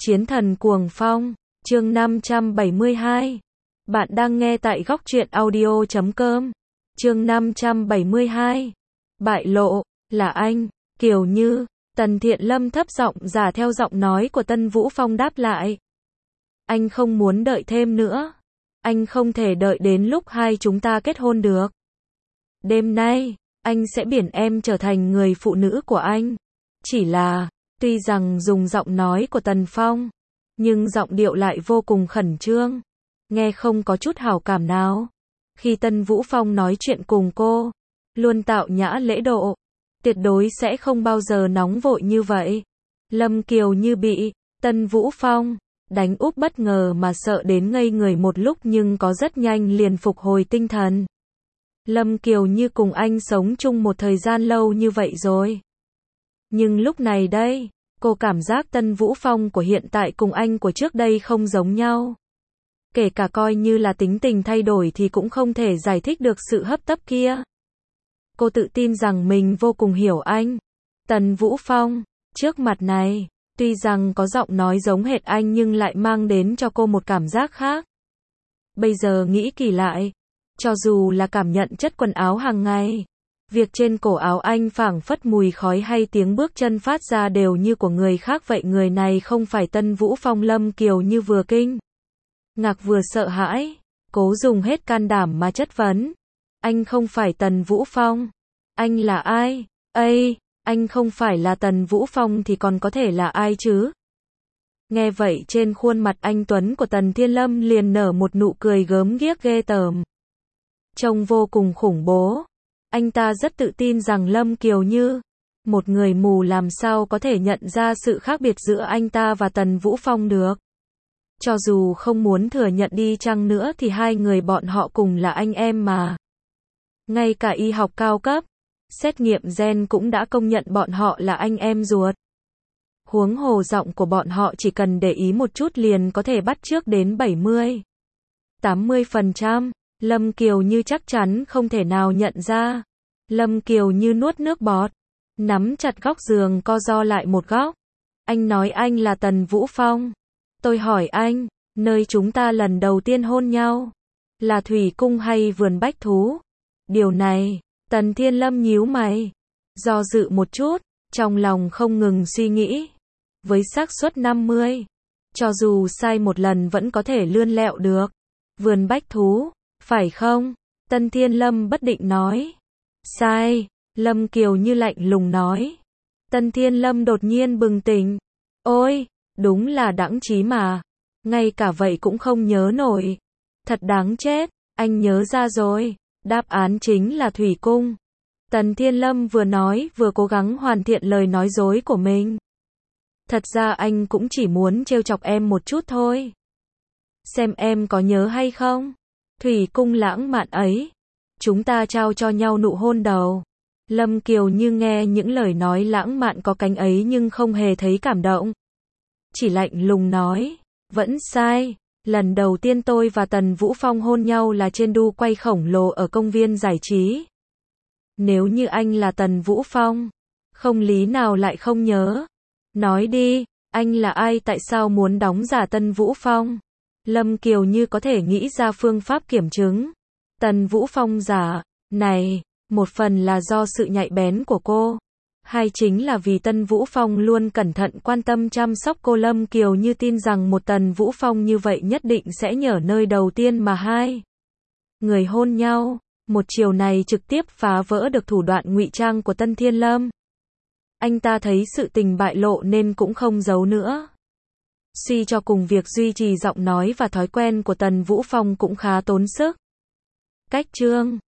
Chiến thần cuồng phong, chương 572. Bạn đang nghe tại góc truyện audio.com. Chương 572. Bại lộ, là anh, Kiều Như. Tần Thiện Lâm thấp giọng giả theo giọng nói của Tân Vũ Phong đáp lại. Anh không muốn đợi thêm nữa. Anh không thể đợi đến lúc hai chúng ta kết hôn được. Đêm nay, anh sẽ biển em trở thành người phụ nữ của anh. Chỉ là, tuy rằng dùng giọng nói của Tần Phong, nhưng giọng điệu lại vô cùng khẩn trương, nghe không có chút hảo cảm nào. Khi Tân Vũ Phong nói chuyện cùng cô, luôn tạo nhã lễ độ, tuyệt đối sẽ không bao giờ nóng vội như vậy. Lâm Kiều Như bị Tân Vũ Phong đánh úp bất ngờ mà sợ đến ngây người một lúc, nhưng có rất nhanh liền phục hồi tinh thần. Lâm Kiều Như cùng anh sống chung một thời gian lâu như vậy rồi. Nhưng lúc này đây, cô cảm giác Tân Vũ Phong của hiện tại cùng anh của trước đây không giống nhau. Kể cả coi như là tính tình thay đổi thì cũng không thể giải thích được sự hấp tấp kia. Cô tự tin rằng mình vô cùng hiểu anh. Tần Vũ Phong, trước mặt này, tuy rằng có giọng nói giống hệt anh nhưng lại mang đến cho cô một cảm giác khác. Bây giờ nghĩ kỳ lại, cho dù là cảm nhận chất quần áo hàng ngày, việc trên cổ áo anh phảng phất mùi khói hay tiếng bước chân phát ra đều như của người khác vậy, người này không phải Tân Vũ Phong. Lâm Kiều Như vừa kinh ngạc vừa sợ hãi, cố dùng hết can đảm mà chất vấn. Anh không phải Tần Vũ Phong. Anh là ai? Ây, anh không phải là Tần Vũ Phong thì còn có thể là ai chứ? Nghe vậy trên khuôn mặt anh tuấn của Tần Thiên Lâm liền nở một nụ cười gớm ghiếc ghê tởm, trông vô cùng khủng bố. Anh ta rất tự tin rằng Lâm Kiều Như, một người mù làm sao có thể nhận ra sự khác biệt giữa anh ta và Tần Vũ Phong được. Cho dù không muốn thừa nhận đi chăng nữa thì hai người bọn họ cùng là anh em mà. Ngay cả y học cao cấp, xét nghiệm gen cũng đã công nhận bọn họ là anh em ruột. Huống hồ giọng của bọn họ chỉ cần để ý một chút liền có thể bắt chước đến 70-80%. Lâm Kiều Như chắc chắn không thể nào nhận ra. Lâm Kiều Như nuốt nước bọt, nắm chặt góc giường co ro lại một góc. Anh nói anh là Tần Vũ Phong. Tôi hỏi anh, nơi chúng ta lần đầu tiên hôn nhau, là thủy cung hay vườn bách thú? Điều này, Tần Thiên Lâm nhíu mày, do dự một chút, trong lòng không ngừng suy nghĩ. Với xác suất 50, cho dù sai một lần vẫn có thể lươn lẹo được. Vườn bách thú, phải không? Tần Thiên Lâm bất định nói. Sai, Lâm Kiều Như lạnh lùng nói. Tần Thiên Lâm đột nhiên bừng tỉnh. Ôi, đúng là đãng trí mà. Ngay cả vậy cũng không nhớ nổi. Thật đáng chết, anh nhớ ra rồi. Đáp án chính là thủy cung. Tần Thiên Lâm vừa nói vừa cố gắng hoàn thiện lời nói dối của mình. Thật ra anh cũng chỉ muốn trêu chọc em một chút thôi. Xem em có nhớ hay không? Thủy cung lãng mạn ấy. Chúng ta trao cho nhau nụ hôn đầu. Lâm Kiều Như nghe những lời nói lãng mạn có cánh ấy nhưng không hề thấy cảm động. Chỉ lạnh lùng nói. Vẫn sai. Lần đầu tiên tôi và Tần Vũ Phong hôn nhau là trên đu quay khổng lồ ở công viên giải trí. Nếu như anh là Tần Vũ Phong, không lý nào lại không nhớ. Nói đi, anh là ai, tại sao muốn đóng giả Tân Vũ Phong? Lâm Kiều Như có thể nghĩ ra phương pháp kiểm chứng. Tần Vũ Phong giả này, một phần là do sự nhạy bén của cô, hai chính là vì Tân Vũ Phong luôn cẩn thận quan tâm chăm sóc cô. Lâm Kiều Như tin rằng một Tần Vũ Phong như vậy nhất định sẽ nhờ nơi đầu tiên mà hai người hôn nhau. Một chiều này trực tiếp phá vỡ được thủ đoạn ngụy trang của Tân Thiên Lâm. Anh ta thấy sự tình bại lộ nên cũng không giấu nữa. Suy cho cùng việc duy trì giọng nói và thói quen của Tần Vũ Phong cũng khá tốn sức. Cách chương